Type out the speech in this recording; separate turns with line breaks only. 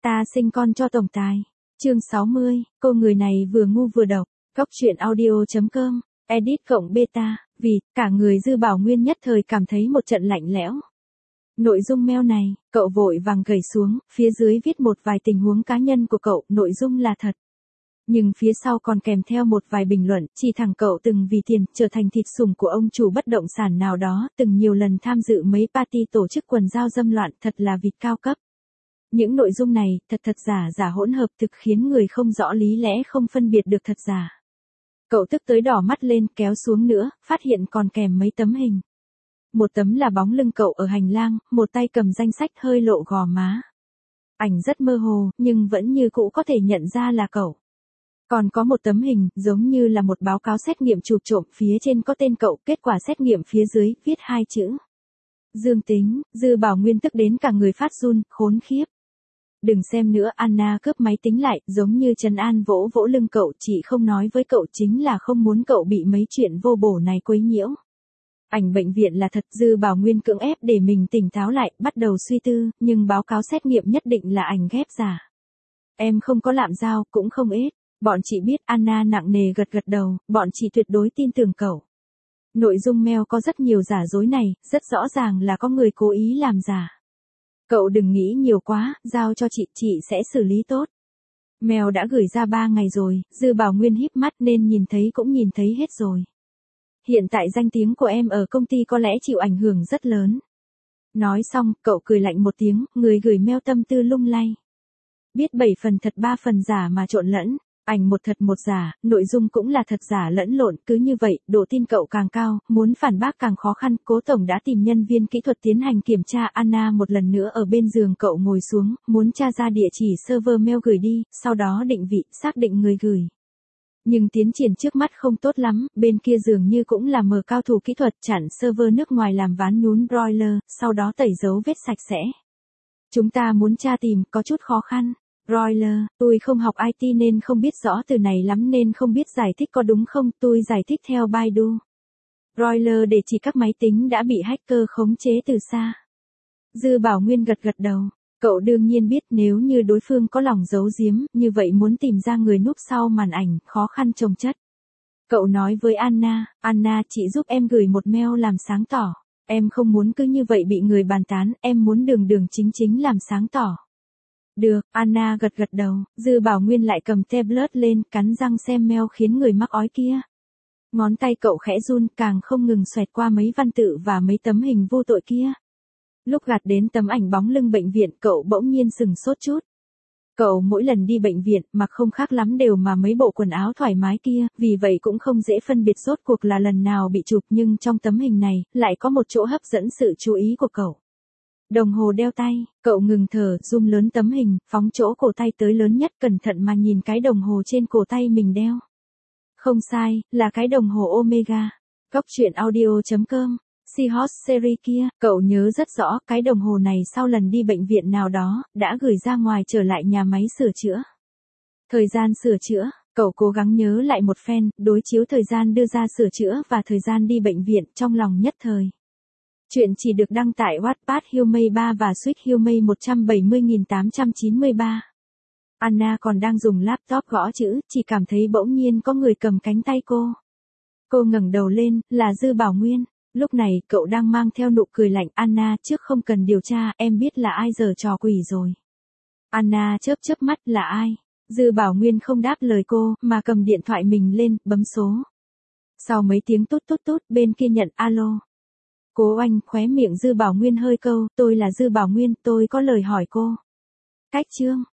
Ta sinh con cho tổng tài. Chương 60, cô người này vừa ngu vừa độc. Góc truyện audio.com, edit cộng beta, vì, cả người Dư Bảo Nguyên nhất thời cảm thấy một trận lạnh lẽo. Nội dung mail này, cậu vội vàng gửi xuống, phía dưới viết một vài tình huống cá nhân của cậu, nội dung là thật. Nhưng phía sau còn kèm theo một vài bình luận, chỉ thẳng cậu từng vì tiền, trở thành thịt sủng của ông chủ bất động sản nào đó, từng nhiều lần tham dự mấy party tổ chức quần giao dâm loạn, thật là vịt cao cấp. Những nội dung này, thật giả hỗn hợp thực khiến người không rõ lý lẽ không phân biệt được thật giả. Cậu tức tới đỏ mắt lên, kéo xuống nữa, phát hiện còn kèm mấy tấm hình. Một tấm là bóng lưng cậu ở hành lang, một tay cầm danh sách hơi lộ gò má. Ảnh rất mơ hồ, nhưng vẫn như cũ có thể nhận ra là cậu. Còn có một tấm hình, giống như là một báo cáo xét nghiệm chụp trộm, phía trên có tên cậu, kết quả xét nghiệm phía dưới, viết hai chữ. Dương tính. Dư Bảo Nguyên tức đến cả người phát run, khốn khiếp. Đừng xem nữa, Anna cướp máy tính lại, giống như trấn an vỗ vỗ lưng cậu, chị không nói với cậu chính là không muốn cậu bị mấy chuyện vô bổ này quấy nhiễu. Ảnh bệnh viện là thật, Dư Bảo Nguyên cưỡng ép để mình tỉnh táo lại, bắt đầu suy tư, nhưng báo cáo xét nghiệm nhất định là ảnh ghép giả. Em không có lạm giao, cũng không ết. Bọn chị biết. Anna nặng nề gật đầu, bọn chị tuyệt đối tin tưởng cậu. Nội dung mail có rất nhiều giả dối này, rất rõ ràng là có người cố ý làm giả. Cậu đừng nghĩ nhiều quá, giao cho chị sẽ xử lý tốt. Mail đã gửi ra 3 ngày rồi, Dư Bảo Nguyên híp mắt nên nhìn thấy cũng nhìn thấy hết rồi. Hiện tại danh tiếng của em ở công ty có lẽ chịu ảnh hưởng rất lớn. Nói xong, cậu cười lạnh một tiếng, người gửi mail tâm tư lung lay. Biết 7 phần thật 3 phần giả mà trộn lẫn. Ảnh một thật một giả, nội dung cũng là thật giả lẫn lộn, cứ như vậy, độ tin cậu càng cao, muốn phản bác càng khó khăn. Cố tổng đã tìm nhân viên kỹ thuật tiến hành kiểm tra. Anna một lần nữa ở bên giường cậu ngồi xuống, muốn tra ra địa chỉ server mail gửi đi, sau đó định vị, xác định người gửi. Nhưng tiến triển trước mắt không tốt lắm, bên kia dường như cũng là mờ cao thủ kỹ thuật chặn server nước ngoài làm ván nhún broiler, sau đó tẩy dấu vết sạch sẽ. Chúng ta muốn tra tìm, có chút khó khăn. Broiler, tôi không học IT nên không biết rõ từ này lắm nên không biết giải thích có đúng không, tôi giải thích theo Baidu. Broiler để chỉ các máy tính đã bị hacker khống chế từ xa. Dư Bảo Nguyên gật đầu, cậu đương nhiên biết nếu như đối phương có lòng giấu giếm, như vậy muốn tìm ra người núp sau màn ảnh, khó khăn chồng chất. Cậu nói với Anna, chị giúp em gửi một mail làm sáng tỏ. Em không muốn cứ như vậy bị người bàn tán, em muốn đường chính làm sáng tỏ. Được, Anna gật đầu, Dư Bảo Nguyên lại cầm tablet lên, cắn răng xem mail khiến người mắc ói kia. Ngón tay cậu khẽ run, càng không ngừng xoẹt qua mấy văn tự và mấy tấm hình vô tội kia. Lúc gạt đến tấm ảnh bóng lưng bệnh viện, cậu bỗng nhiên sừng sốt chút. Cậu mỗi lần đi bệnh viện, mặc không khác lắm đều mà mấy bộ quần áo thoải mái kia, vì vậy cũng không dễ phân biệt rốt cuộc là lần nào bị chụp, nhưng trong tấm hình này, lại có một chỗ hấp dẫn sự chú ý của cậu. Đồng hồ đeo tay, cậu ngừng thở, zoom lớn tấm hình, phóng chỗ cổ tay tới lớn nhất, cẩn thận mà nhìn cái đồng hồ trên cổ tay mình đeo. Không sai, là cái đồng hồ Omega. Góc truyện audio.com, Seahorse series kia, cậu nhớ rất rõ, cái đồng hồ này sau lần đi bệnh viện nào đó, đã gửi ra ngoài trở lại nhà máy sửa chữa. Thời gian sửa chữa, cậu cố gắng nhớ lại một phen, đối chiếu thời gian đưa ra sửa chữa và thời gian đi bệnh viện, trong lòng nhất thời. Chuyện chỉ được đăng tại Wattpad Humay 3 và Switch Humay 170.893. Anna còn đang dùng laptop gõ chữ, chỉ cảm thấy bỗng nhiên có người cầm cánh tay cô. Cô ngẩng đầu lên, là Dư Bảo Nguyên. Lúc này, cậu đang mang theo nụ cười lạnh. Anna, trước không cần điều tra, em biết là ai giở trò quỷ rồi. Anna chớp mắt, là ai? Dư Bảo Nguyên không đáp lời cô, mà cầm điện thoại mình lên, bấm số. Sau mấy tiếng tút, bên kia nhận alo. Cố Oanh, khóe miệng Dư Bảo Nguyên hơi câu, tôi là Dư Bảo Nguyên, tôi có lời hỏi cô. Cách chương.